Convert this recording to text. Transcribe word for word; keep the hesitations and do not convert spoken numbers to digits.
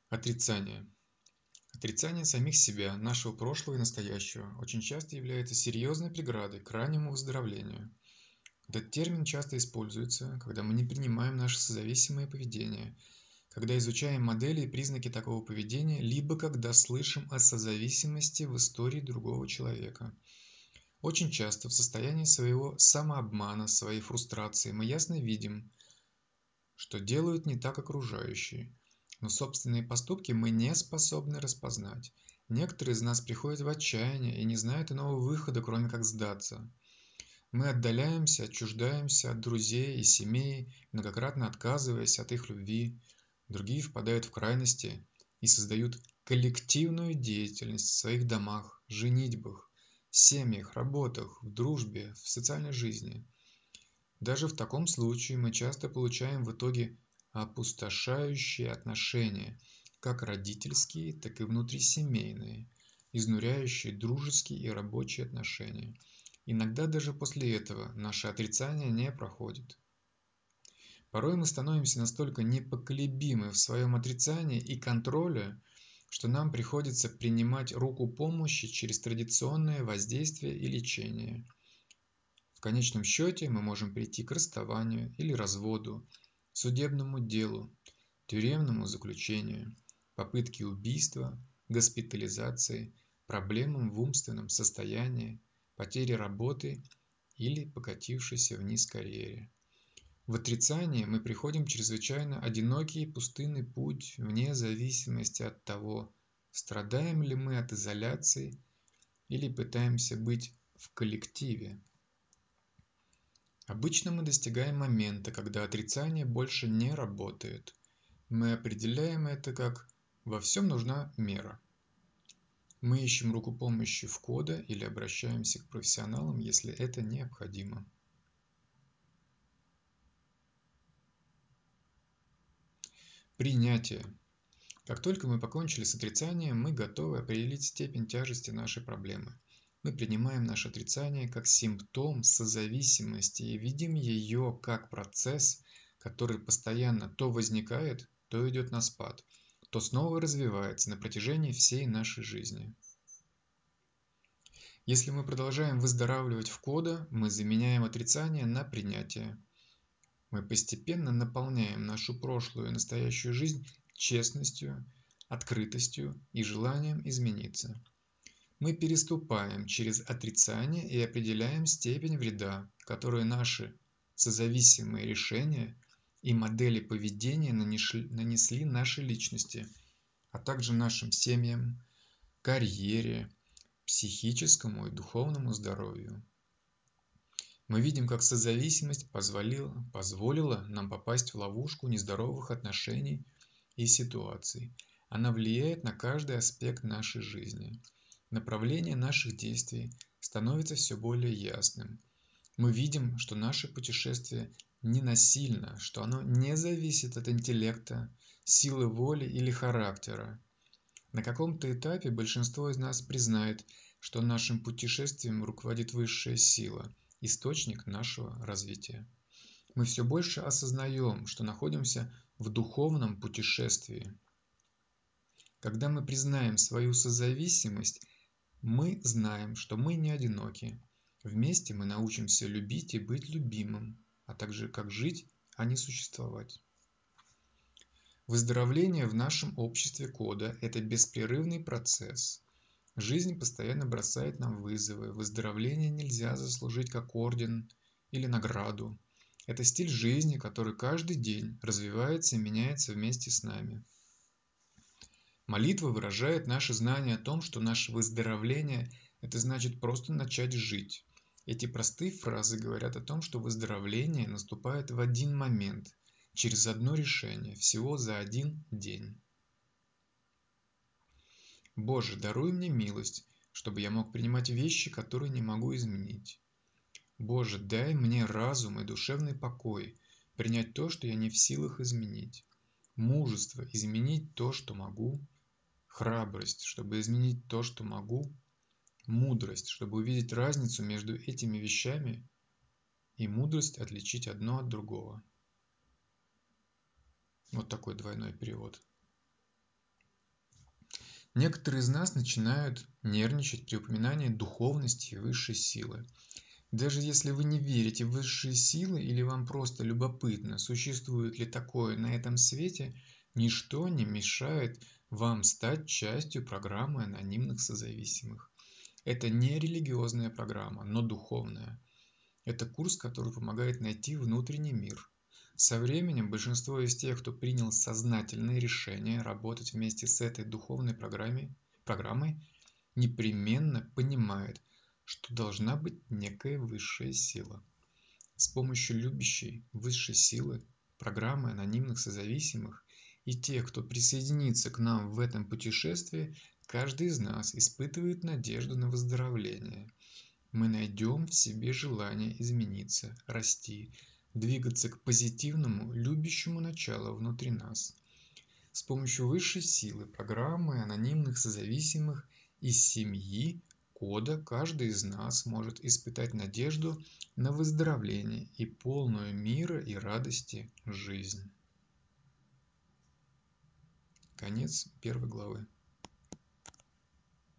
Отрицание. Отрицание самих себя, нашего прошлого и настоящего очень часто является серьезной преградой к раннему выздоровлению. Этот термин часто используется, когда мы не принимаем наше созависимое поведение, когда изучаем модели и признаки такого поведения, либо когда слышим о созависимости в истории другого человека. Очень часто в состоянии своего самообмана, своей фрустрации мы ясно видим, что делают не так окружающие, но собственные поступки мы не способны распознать. Некоторые из нас приходят в отчаяние и не знают иного выхода, кроме как сдаться. Мы отдаляемся, отчуждаемся от друзей и семей, многократно отказываясь от их любви. Другие впадают в крайности и создают коллективную деятельность в своих домах, женитьбах, семьях, работах, в дружбе, в социальной жизни. Даже в таком случае мы часто получаем в итоге опустошающие отношения, как родительские, так и внутрисемейные, изнуряющие дружеские и рабочие отношения. Иногда даже после этого наше отрицание не проходит. Порой мы становимся настолько непоколебимы в своем отрицании и контроле, что нам приходится принимать руку помощи через традиционное воздействие и лечение. В конечном счете мы можем прийти к расставанию или разводу, судебному делу, тюремному заключению, попытке убийства, госпитализации, проблемам в умственном состоянии, потере работы или покатившейся вниз карьере. В отрицании мы приходим чрезвычайно одинокий и пустынный путь вне зависимости от того, страдаем ли мы от изоляции или пытаемся быть в коллективе. Обычно мы достигаем момента, когда отрицание больше не работает. Мы определяем это как «во всем нужна мера». Мы ищем руку помощи в кода или обращаемся к профессионалам, если это необходимо. Принятие. Как только мы покончили с отрицанием, мы готовы определить степень тяжести нашей проблемы. Мы принимаем наше отрицание как симптом созависимости и видим ее как процесс, который постоянно то возникает, то идет на спад, то снова развивается на протяжении всей нашей жизни. Если мы продолжаем выздоравливать в кода, мы заменяем отрицание на принятие. Мы постепенно наполняем нашу прошлую и настоящую жизнь честностью, открытостью и желанием измениться. Мы переступаем через отрицание и определяем степень вреда, которую наши созависимые решения и модели поведения нанесли нашей личности, а также нашим семьям, карьере, психическому и духовному здоровью. Мы видим, как созависимость позволила, позволила нам попасть в ловушку нездоровых отношений и ситуаций. Она влияет на каждый аспект нашей жизни. Направление наших действий становится все более ясным. Мы видим, что наше путешествие не насильно, что оно не зависит от интеллекта, силы воли или характера. На каком-то этапе большинство из нас признает, что нашим путешествием руководит высшая сила, источник нашего развития. Мы все больше осознаем, что находимся в духовном путешествии. Когда мы признаем свою созависимость, мы знаем, что мы не одиноки. Вместе мы научимся любить и быть любимым, а также как жить, а не существовать. Выздоровление в нашем обществе кода – это беспрерывный процесс. Жизнь постоянно бросает нам вызовы. Выздоровление нельзя заслужить как орден или награду. Это стиль жизни, который каждый день развивается и меняется вместе с нами. Молитва выражает наше знание о том, что наше выздоровление – это значит просто начать жить. Эти простые фразы говорят о том, что выздоровление наступает в один момент, через одно решение, всего за один день. Боже, даруй мне милость, чтобы я мог принимать вещи, которые не могу изменить. Боже, дай мне разум и душевный покой, принять то, что я не в силах изменить. Мужество изменить то, что могу. Храбрость, чтобы изменить то, что могу. Мудрость, чтобы увидеть разницу между этими вещами. И мудрость отличить одно от другого. Вот такой двойной перевод. Некоторые из нас начинают нервничать при упоминании духовности и высшей силы. Даже если вы не верите в высшие силы или вам просто любопытно, существует ли такое на этом свете, ничто не мешает вам стать частью программы анонимных созависимых. Это не религиозная программа, но духовная. Это курс, который помогает найти внутренний мир. Со временем большинство из тех, кто принял сознательное решение работать вместе с этой духовной программой, программой непременно понимает, что должна быть некая высшая сила. С помощью любящей высшей силы, программы анонимных созависимых и тех, кто присоединится к нам в этом путешествии, каждый из нас испытывает надежду на выздоровление. Мы найдем в себе желание измениться, расти, двигаться к позитивному, любящему началу внутри нас. С помощью высшей силы, программы анонимных созависимых из семьи кода каждый из нас может испытать надежду на выздоровление и полную мира и радости жизнь. Конец первой главы.